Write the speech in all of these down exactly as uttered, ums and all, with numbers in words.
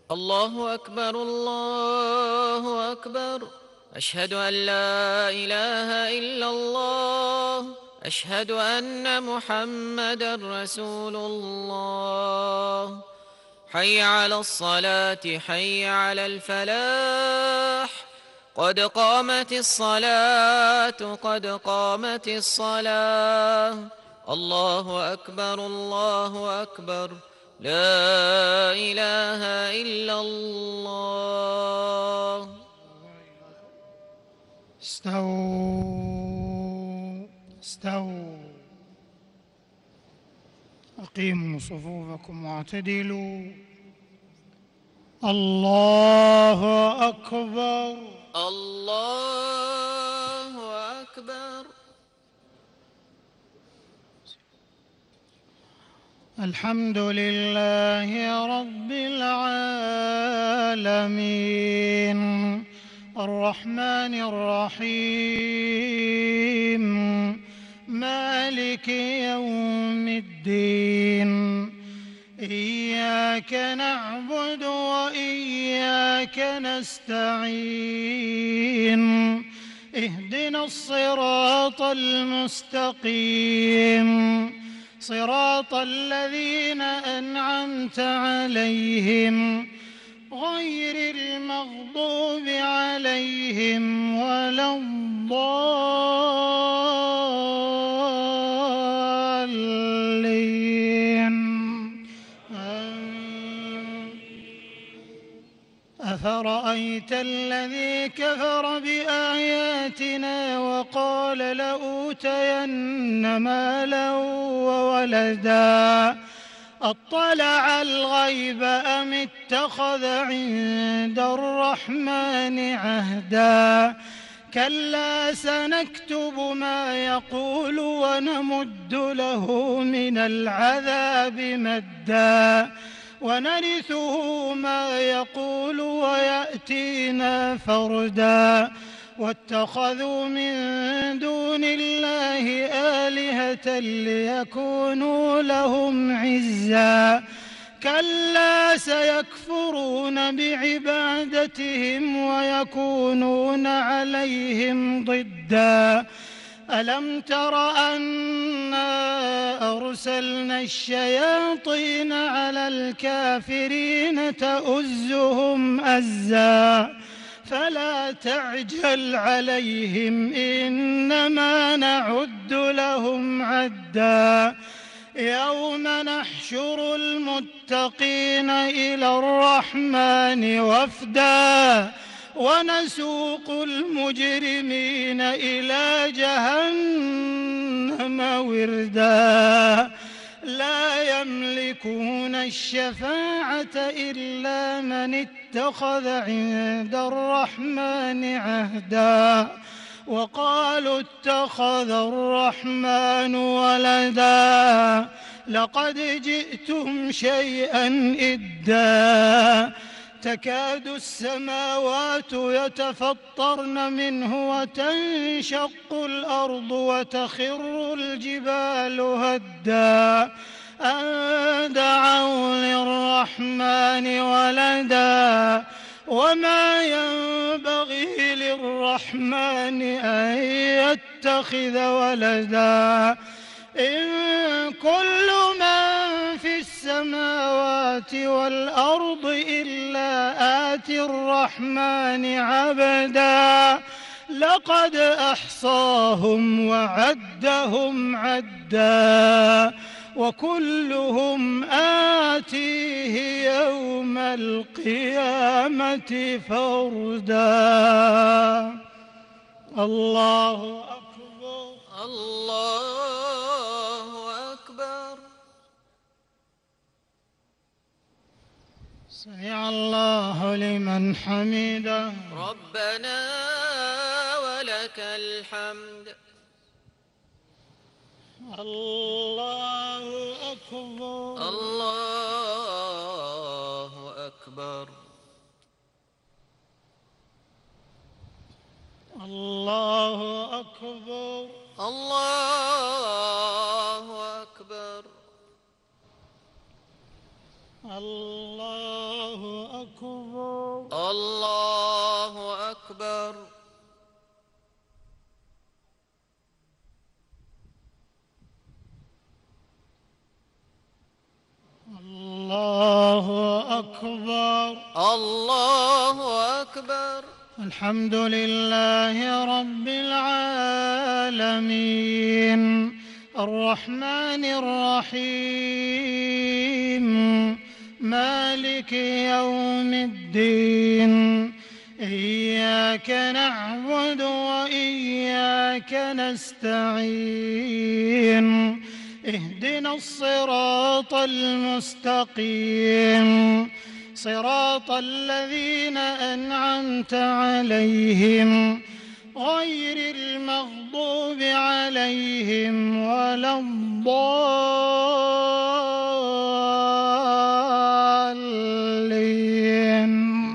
الله أكبر الله أكبر. أشهد أن لا إله إلا الله. أشهد أن محمدا رسول الله. حي على الصلاة حي على الفلاح. قد قامت الصلاة قد قامت الصلاة. الله أكبر الله أكبر. لا إله إلا الله. استووا استووا أقيموا صفوفكم واعتدلوا. الله أكبر الله أكبر. الحمد لله رب العالمين الرحمن الرحيم مالك يوم الدين. إياك نعبد وإياك نستعين. اهدنا الصراط المستقيم صراط الذين أنعمت عليهم غير المغضوب عليهم ولا الضالين. أفرأيت الذي كفر بآياتنا وقال لأوتين مالا وولدا أطلع الغيب أم اتخذ عند الرحمن عهدا. كلا سنكتب ما يقول ونمد له من العذاب مدا ونرثه ما يقول ويأتينا فردا. واتخذوا من دون الله آلهة ليكونوا لهم عزا. كلا سيكفرون بعبادتهم ويكونون عليهم ضدا. ألم تر أنا أرسلنا الشياطين على الكافرين تؤزهم أزا. فلا تعجل عليهم إنما نعد لهم عدا. يوم نحشر المتقين إلى الرحمن وفدا ونسوق المجرمين إلى جهنم وردا. لا يملكون الشفاعة إلا من اتخذ عند الرحمن عهدا. وقالوا اتخذ الرحمن ولدا لقد جئتم شيئا إدا. تكاد السماوات يتفطرن منه وتنشق الأرض وتخر الجبال هدا أن دعوا للرحمن ولدا. وما ينبغي للرحمن أن يتخذ ولدا. إن كل من في السماوات والأرض إلا آتي الرحمن عبدا. لقد أحصاهم وعدهم عدا وكلهم آتيه يوم القيامة فردا. الله أكبر الله أكبر. سمع الله لمن حمده. ربنا ولك الحمد. الله أكبر الله أكبر. الله أكبر الله أكبر. الله أكبر. الله أكبر. الله أكبر. الله أكبر. الحمد لله رب العالمين الرحمن الرحيم مالك يوم الدين إياك نعبد وإياك نستعين اهدنا الصراط المستقيم صراط الذين أنعمت عليهم غير المغضوب عليهم ولا الضالين.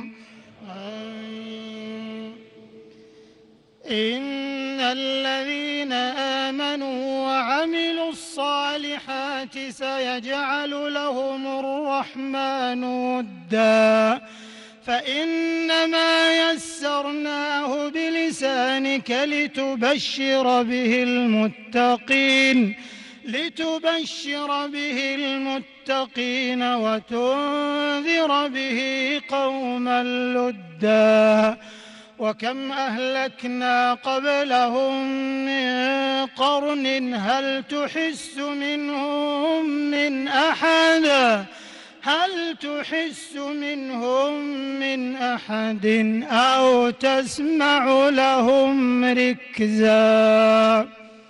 إن الذين آمنوا وعملوا الصالحات سيجعل لهم الرحمن ودا فإنما يسرناه بلسانك لتبشر به المتقين لتبشر به المتقين وتنذر به قوما لدا. وكم أهلكنا قبلهم من قرن هل تحس منهم من أحد هل تحس منهم من أحد أو تسمع لهم ركزا.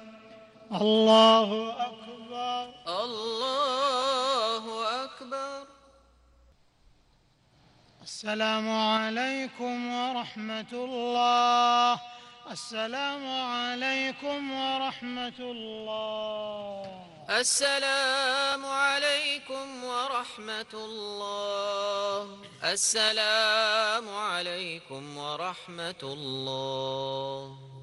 الله أكبر. الله أكبر. السلام عليكم ورحمة الله. السلام عليكم ورحمة الله. السلام عليكم ورحمة الله. السلام عليكم ورحمة الله.